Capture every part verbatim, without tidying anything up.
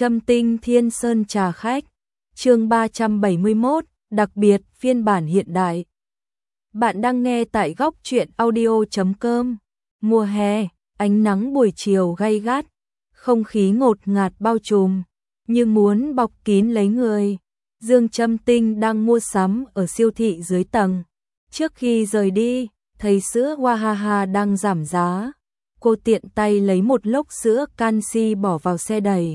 Trâm Tinh Thiên Sơn trà khách. Chương ba trăm bảy mươi mốt, đặc biệt phiên bản hiện đại. Bạn đang nghe tại góc truyện audio chấm com. Mùa hè, ánh nắng buổi chiều gay gắt, không khí ngột ngạt bao trùm, như muốn bọc kín lấy người. Dương Trâm Tinh đang mua sắm ở siêu thị dưới tầng. Trước khi rời đi, thấy sữa Wahaha đang giảm giá. Cô tiện tay lấy một lốc sữa canxi bỏ vào xe đẩy.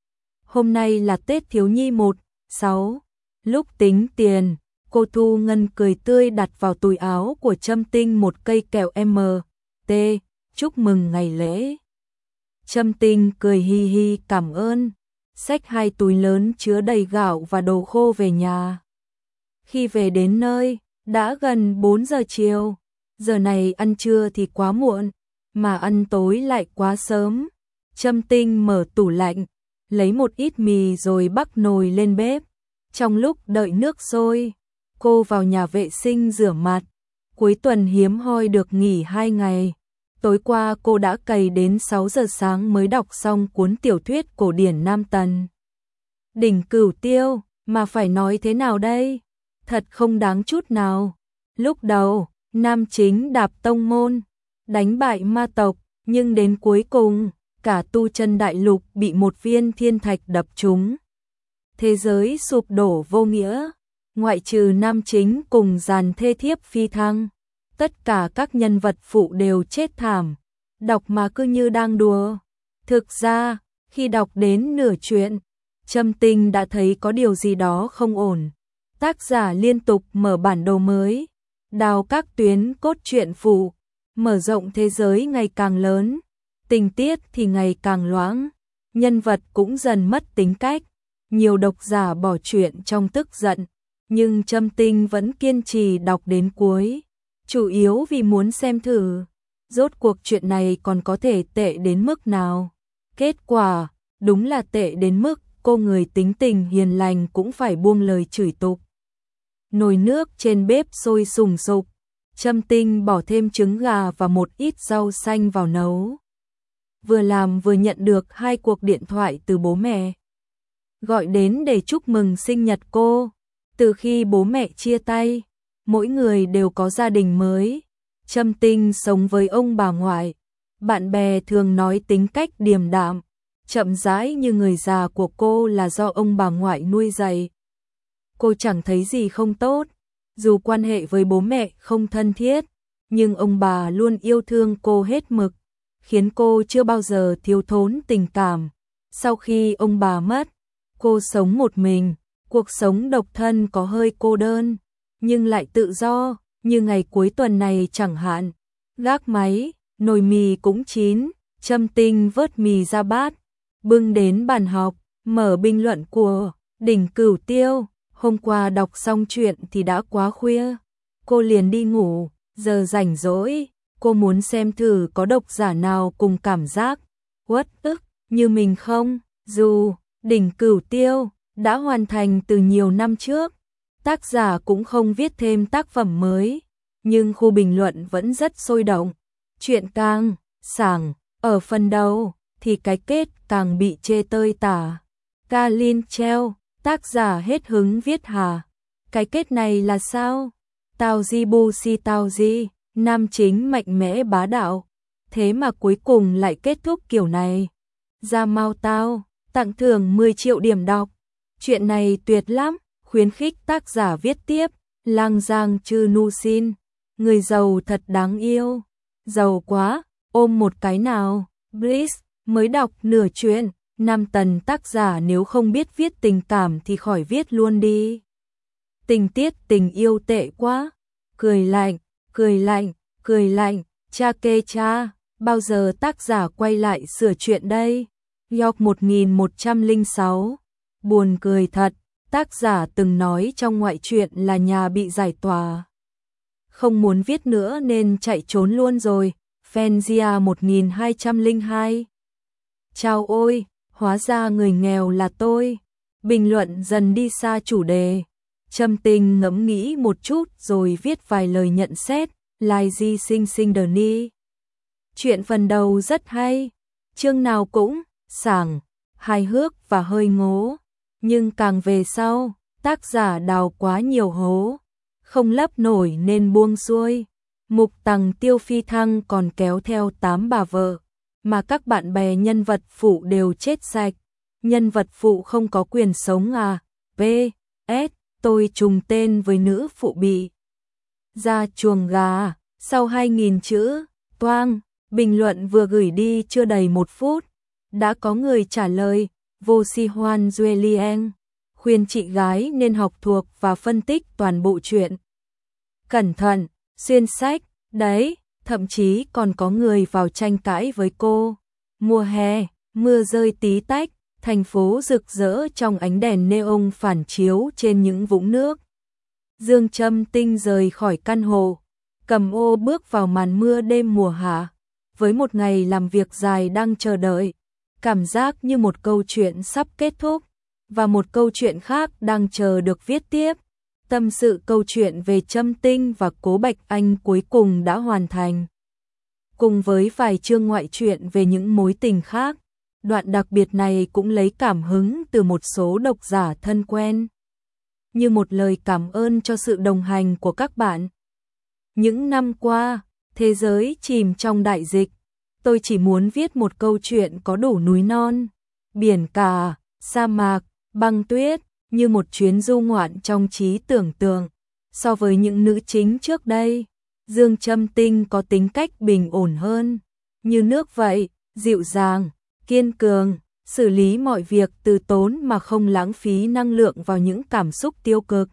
Hôm nay là Tết thiếu nhi một sáu. Lúc tính tiền, cô Thu Ngân cười tươi đặt vào túi áo của Trâm Tinh một cây kẹo em tê, chúc mừng ngày lễ. Trâm Tinh cười hi hi cảm ơn, xách hai túi lớn chứa đầy gạo và đồ khô về nhà. Khi về đến nơi, đã gần bốn giờ chiều, giờ này ăn trưa thì quá muộn, mà ăn tối lại quá sớm. Trâm Tinh mở tủ lạnh, lấy một ít mì rồi bắc nồi lên bếp. Trong lúc đợi nước sôi, cô vào nhà vệ sinh rửa mặt. Cuối tuần hiếm hoi được nghỉ hai ngày. Tối qua cô đã cày đến sáu giờ sáng mới đọc xong cuốn tiểu thuyết cổ điển Nam Tần. Đỉnh Cửu Tiêu, mà phải nói thế nào đây? Thật không đáng chút nào. Lúc đầu, nam chính đạp tông môn, đánh bại ma tộc, nhưng đến cuối cùng, cả tu chân đại lục bị một viên thiên thạch đập trúng. Thế giới sụp đổ vô nghĩa, ngoại trừ nam chính cùng dàn thê thiếp phi thăng. Tất cả các nhân vật phụ đều chết thảm, đọc mà cứ như đang đùa. Thực ra, khi đọc đến nửa chuyện, Trâm Tinh đã thấy có điều gì đó không ổn. Tác giả liên tục mở bản đồ mới, đào các tuyến cốt truyện phụ, mở rộng thế giới ngày càng lớn, tình tiết thì ngày càng loãng, nhân vật cũng dần mất tính cách. Nhiều độc giả bỏ truyện trong tức giận, nhưng Trâm Tinh vẫn kiên trì đọc đến cuối, chủ yếu vì muốn xem thử rốt cuộc chuyện này còn có thể tệ đến mức nào. Kết quả, đúng là tệ đến mức cô người tính tình hiền lành cũng phải buông lời chửi tục. Nồi nước trên bếp sôi sùng sục, Trâm Tinh bỏ thêm trứng gà và một ít rau xanh vào nấu. Vừa làm vừa nhận được hai cuộc điện thoại từ bố mẹ, gọi đến để chúc mừng sinh nhật cô. Từ khi bố mẹ chia tay, mỗi người đều có gia đình mới. Trâm Tinh sống với ông bà ngoại, bạn bè thường nói tính cách điềm đạm, chậm rãi như người già của cô là do ông bà ngoại nuôi dạy. Cô chẳng thấy gì không tốt, dù quan hệ với bố mẹ không thân thiết, nhưng ông bà luôn yêu thương cô hết mực, khiến cô chưa bao giờ thiếu thốn tình cảm. Sau khi ông bà mất, cô sống một mình, cuộc sống độc thân có hơi cô đơn, nhưng lại tự do, như ngày cuối tuần này chẳng hạn. Gác máy, nồi mì cũng chín, Trâm Tinh vớt mì ra bát, bưng đến bàn học, mở bình luận của Đỉnh Cửu Tiêu. Hôm qua đọc xong chuyện thì đã quá khuya, cô liền đi ngủ. Giờ rảnh rỗi, cô muốn xem thử có độc giả nào cùng cảm giác uất ức như mình không. Dù Đỉnh Cửu Tiêu đã hoàn thành từ nhiều năm trước, tác giả cũng không viết thêm tác phẩm mới, nhưng khu bình luận vẫn rất sôi động. Chuyện càng sảng ở phần đầu thì cái kết càng bị chê tơi tả. Kalin treo, tác giả hết hứng viết hà. Cái kết này là sao? Tao di bu si tao di, nam chính mạnh mẽ bá đạo, thế mà cuối cùng lại kết thúc kiểu này. Ra mau tao, tặng thưởng mười triệu điểm đọc. Chuyện này tuyệt lắm, khuyến khích tác giả viết tiếp. Lang Giang Chư Nu xin, người giàu thật đáng yêu. Giàu quá, ôm một cái nào. Bliss, mới đọc nửa chuyện, Nam Tần tác giả nếu không biết viết tình cảm thì khỏi viết luôn đi. Tình tiết tình yêu tệ quá. Cười lạnh, cười lạnh, cười lạnh, cha kê cha, bao giờ tác giả quay lại sửa chuyện đây? York một nghìn một trăm lẻ sáu, buồn cười thật, tác giả từng nói trong ngoại truyện là nhà bị giải tỏa, không muốn viết nữa nên chạy trốn luôn rồi. Fenzia một nghìn hai trăm lẻ hai, chao ôi, hóa ra người nghèo là tôi. Bình luận dần đi xa chủ đề. Trâm Tinh ngẫm nghĩ một chút rồi viết vài lời nhận xét. Lai di sinh sinh đờ ni. Chuyện phần đầu rất hay, chương nào cũng sảng, hài hước và hơi ngố. Nhưng càng về sau, tác giả đào quá nhiều hố, không lấp nổi nên buông xuôi. Mục Tằng Tiêu Phi Thăng còn kéo theo tám bà vợ, mà các bạn bè nhân vật phụ đều chết sạch. Nhân vật phụ không có quyền sống à? pê ét Tôi trùng tên với nữ phụ bị ra chuồng gà. Sau hai nghìn chữ, toang, bình luận vừa gửi đi chưa đầy một phút, đã có người trả lời, vô si hoan Juelien, khuyên chị gái nên học thuộc và phân tích toàn bộ chuyện. Cẩn thận, xuyên sách, đấy, thậm chí còn có người vào tranh cãi với cô. Mùa hè, mưa rơi tí tách, thành phố rực rỡ trong ánh đèn neon phản chiếu trên những vũng nước. Dương Châm Tinh rời khỏi căn hộ, cầm ô bước vào màn mưa đêm mùa hạ, với một ngày làm việc dài đang chờ đợi, cảm giác như một câu chuyện sắp kết thúc, và một câu chuyện khác đang chờ được viết tiếp. Tâm sự câu chuyện về Châm Tinh và Cố Bạch Anh cuối cùng đã hoàn thành. Cùng với vài chương ngoại truyện về những mối tình khác, đoạn đặc biệt này cũng lấy cảm hứng từ một số độc giả thân quen. Như một lời cảm ơn cho sự đồng hành của các bạn. Những năm qua, thế giới chìm trong đại dịch, tôi chỉ muốn viết một câu chuyện có đủ núi non, biển cả, sa mạc, băng tuyết, như một chuyến du ngoạn trong trí tưởng tượng. So với những nữ chính trước đây, Dương Châm Tinh có tính cách bình ổn hơn, như nước vậy, dịu dàng, kiên cường, xử lý mọi việc từ tốn mà không lãng phí năng lượng vào những cảm xúc tiêu cực.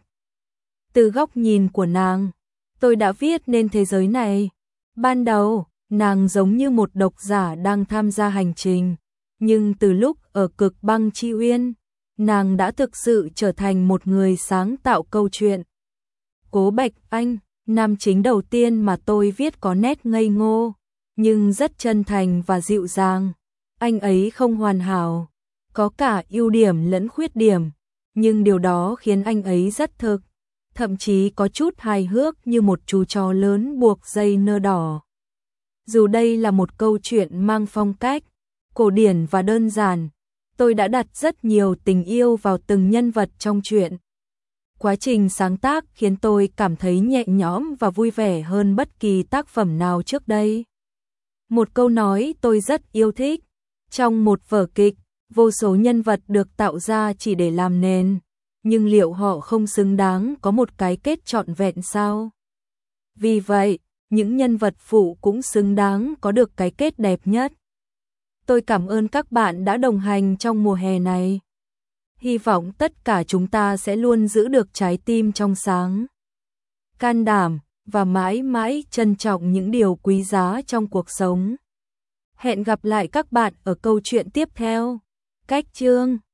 Từ góc nhìn của nàng, tôi đã viết nên thế giới này. Ban đầu, nàng giống như một độc giả đang tham gia hành trình, nhưng từ lúc ở Cực Băng Chi Uyên, nàng đã thực sự trở thành một người sáng tạo câu chuyện. Cố Bạch Anh, nam chính đầu tiên mà tôi viết có nét ngây ngô, nhưng rất chân thành và dịu dàng. Anh ấy không hoàn hảo, có cả ưu điểm lẫn khuyết điểm, nhưng điều đó khiến anh ấy rất thực, thậm chí có chút hài hước như một chú chó lớn buộc dây nơ đỏ. Dù đây là một câu chuyện mang phong cách cổ điển và đơn giản, tôi đã đặt rất nhiều tình yêu vào từng nhân vật trong truyện. Quá trình sáng tác khiến tôi cảm thấy nhẹ nhõm và vui vẻ hơn bất kỳ tác phẩm nào trước đây. Một câu nói tôi rất yêu thích, trong một vở kịch, vô số nhân vật được tạo ra chỉ để làm nền, nhưng liệu họ không xứng đáng có một cái kết trọn vẹn sao? Vì vậy, những nhân vật phụ cũng xứng đáng có được cái kết đẹp nhất. Tôi cảm ơn các bạn đã đồng hành trong mùa hè này. Hy vọng tất cả chúng ta sẽ luôn giữ được trái tim trong sáng, can đảm và mãi mãi trân trọng những điều quý giá trong cuộc sống. Hẹn gặp lại các bạn ở câu chuyện tiếp theo. Cách chương